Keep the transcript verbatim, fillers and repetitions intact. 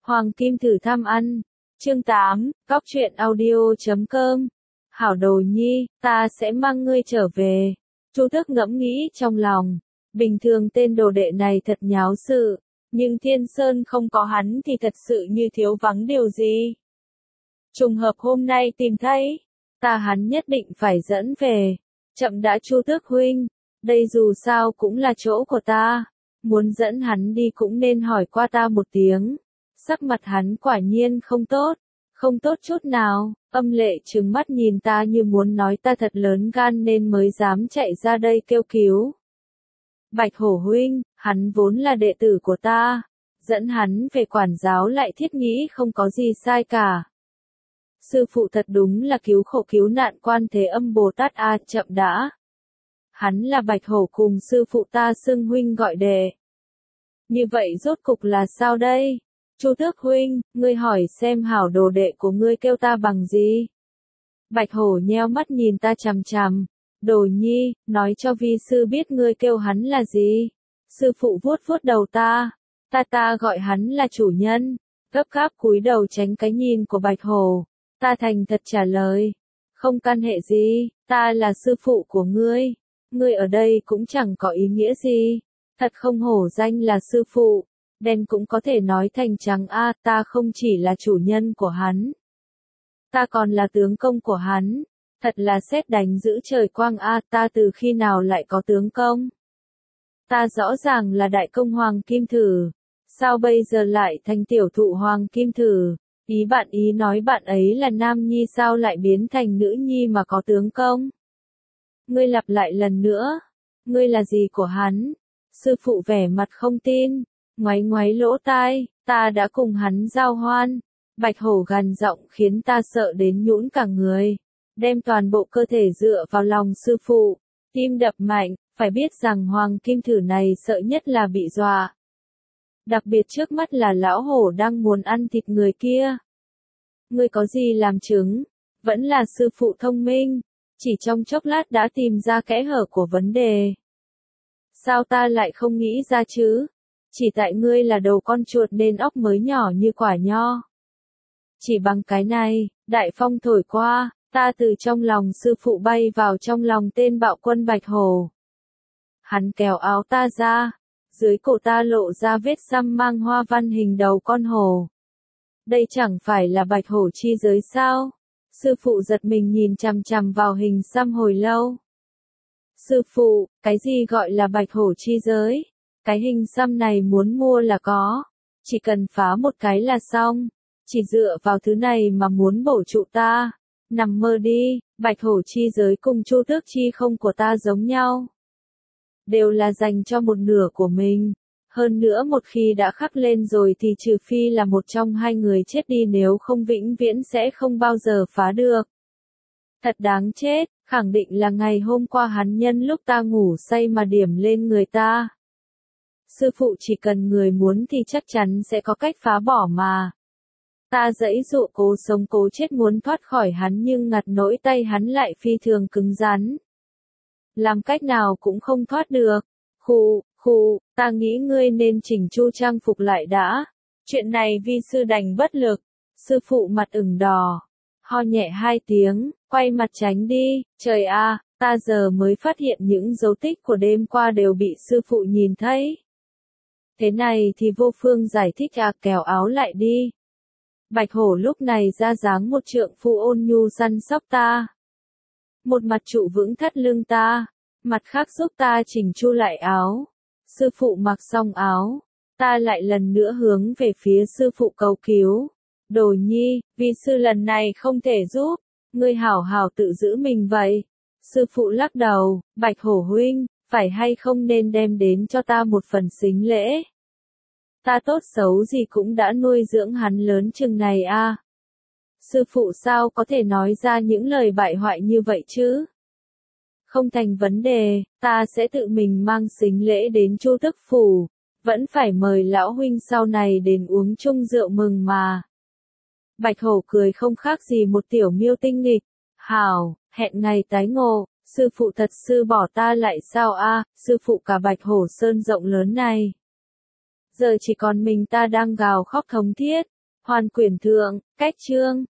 Hoàng Kim Thử thăm ăn. Chương tám, Cóc truyện audio chấm com. Hảo Đồ Nhi, ta sẽ mang ngươi trở về. Chu Tước ngẫm nghĩ trong lòng. Bình thường tên đồ đệ này thật nháo sự. Nhưng Thiên Sơn không có hắn thì thật sự như thiếu vắng điều gì. Trùng hợp hôm nay tìm thấy. Ta hắn nhất định phải dẫn về. Chậm đã Chu Tước huynh. Đây dù sao cũng là chỗ của ta. Muốn dẫn hắn đi cũng nên hỏi qua ta một tiếng. Sắc mặt hắn quả nhiên không tốt. Không tốt chút nào. Âm Lệ trừng mắt nhìn ta như muốn nói ta thật lớn gan nên mới dám chạy ra đây kêu cứu. Bạch Hổ huynh, hắn vốn là đệ tử của ta. Dẫn hắn về quản giáo lại thiết nghĩ không có gì sai cả. Sư phụ thật đúng là cứu khổ cứu nạn Quan Thế Âm Bồ Tát a, chậm đã. Hắn là Bạch Hổ cùng sư phụ ta xưng huynh gọi đệ. Như vậy rốt cục là sao đây? Chu Tước huynh, ngươi hỏi xem hảo đồ đệ của ngươi kêu ta bằng gì? Bạch Hổ nheo mắt nhìn ta chằm chằm. Đồ Nhi, nói cho vi sư biết ngươi kêu hắn là gì? Sư phụ vuốt vuốt đầu ta. Ta ta gọi hắn là chủ nhân. Gấp gáp cúi đầu tránh cái nhìn của Bạch Hổ. Ta thành thật trả lời. Không căn hệ gì, ta là sư phụ của ngươi. Ngươi ở đây cũng chẳng có ý nghĩa gì. Thật không hổ danh là sư phụ. Đen cũng có thể nói thành trắng a, à, ta không chỉ là chủ nhân của hắn. Ta còn là tướng công của hắn. Thật là sét đánh giữ trời quang a, à, ta từ khi nào lại có tướng công? Ta rõ ràng là đại công Hoàng Kim Thử. Sao bây giờ lại thành tiểu thụ Hoàng Kim Thử? Ý bạn ý nói bạn ấy là nam nhi sao lại biến thành nữ nhi mà có tướng công? Ngươi lặp lại lần nữa. Ngươi là gì của hắn? Sư phụ vẻ mặt không tin. Ngoáy ngoáy lỗ tai, ta đã cùng hắn giao hoan. Bạch Hổ gằn giọng khiến ta sợ đến nhũn cả người. Đem toàn bộ cơ thể dựa vào lòng sư phụ. Tim đập mạnh, phải biết rằng Hoàng Kim Thử này sợ nhất là bị dọa. Đặc biệt trước mắt là lão hổ đang muốn ăn thịt người kia. Ngươi có gì làm chứng? Vẫn là sư phụ thông minh. Chỉ trong chốc lát đã tìm ra kẽ hở của vấn đề. Sao ta lại không nghĩ ra chứ? Chỉ tại ngươi là đầu con chuột nên óc mới nhỏ như quả nho. Chỉ bằng cái này, đại phong thổi qua, ta từ trong lòng sư phụ bay vào trong lòng tên bạo quân Bạch Hổ. Hắn kéo áo ta ra, dưới cổ ta lộ ra vết xăm mang hoa văn hình đầu con hổ. Đây chẳng phải là Bạch Hổ chi giới sao? Sư phụ giật mình nhìn chằm chằm vào hình xăm hồi lâu. Sư phụ, cái gì gọi là Bạch Hổ chi giới? Cái hình xăm này muốn mua là có. Chỉ cần phá một cái là xong. Chỉ dựa vào thứ này mà muốn bổ trụ ta. Nằm mơ đi, Bạch Hổ chi giới cùng Chu Tước chi không của ta giống nhau. Đều là dành cho một nửa của mình. Hơn nữa một khi đã khắc lên rồi thì trừ phi là một trong hai người chết đi, nếu không vĩnh viễn sẽ không bao giờ phá được. Thật đáng chết, khẳng định là ngày hôm qua hắn nhân lúc ta ngủ say mà điểm lên người ta. Sư phụ chỉ cần người muốn thì chắc chắn sẽ có cách phá bỏ mà. Ta giãy giụa cố sống cố chết muốn thoát khỏi hắn nhưng ngặt nỗi tay hắn lại phi thường cứng rắn. Làm cách nào cũng không thoát được. Khụ, khụ, ta nghĩ ngươi nên chỉnh chu trang phục lại đã. Chuyện này vi sư đành bất lực. Sư phụ mặt ửng đỏ. Ho nhẹ hai tiếng, quay mặt tránh đi. Trời a, ta giờ mới phát hiện những dấu tích của đêm qua đều bị sư phụ nhìn thấy. Thế này thì vô phương giải thích à, kéo áo lại đi. Bạch Hổ lúc này ra dáng một trượng phu ôn nhu săn sóc ta. Một mặt trụ vững thắt lưng ta, mặt khác giúp ta chỉnh chu lại áo. Sư phụ mặc xong áo, ta lại lần nữa hướng về phía sư phụ cầu cứu. Đồ Nhi, vì sư lần này không thể giúp, ngươi hảo hảo tự giữ mình vậy. Sư phụ lắc đầu, Bạch Hổ huynh, phải hay không nên đem đến cho ta một phần sính lễ. Ta tốt xấu gì cũng đã nuôi dưỡng hắn lớn chừng này a. À. Sư phụ sao có thể nói ra những lời bại hoại như vậy chứ? Không thành vấn đề, ta sẽ tự mình mang sính lễ đến Chu Tước phủ, vẫn phải mời lão huynh sau này đến uống chung rượu mừng mà. Bạch Hổ cười không khác gì một tiểu miêu tinh nghịch. Hảo, hẹn ngày tái ngộ, sư phụ thật sự bỏ ta lại sao a? À, sư phụ cả Bạch Hổ Sơn rộng lớn này. Giờ chỉ còn mình ta đang gào khóc thống thiết. Hoàn quyển thượng, cách chương.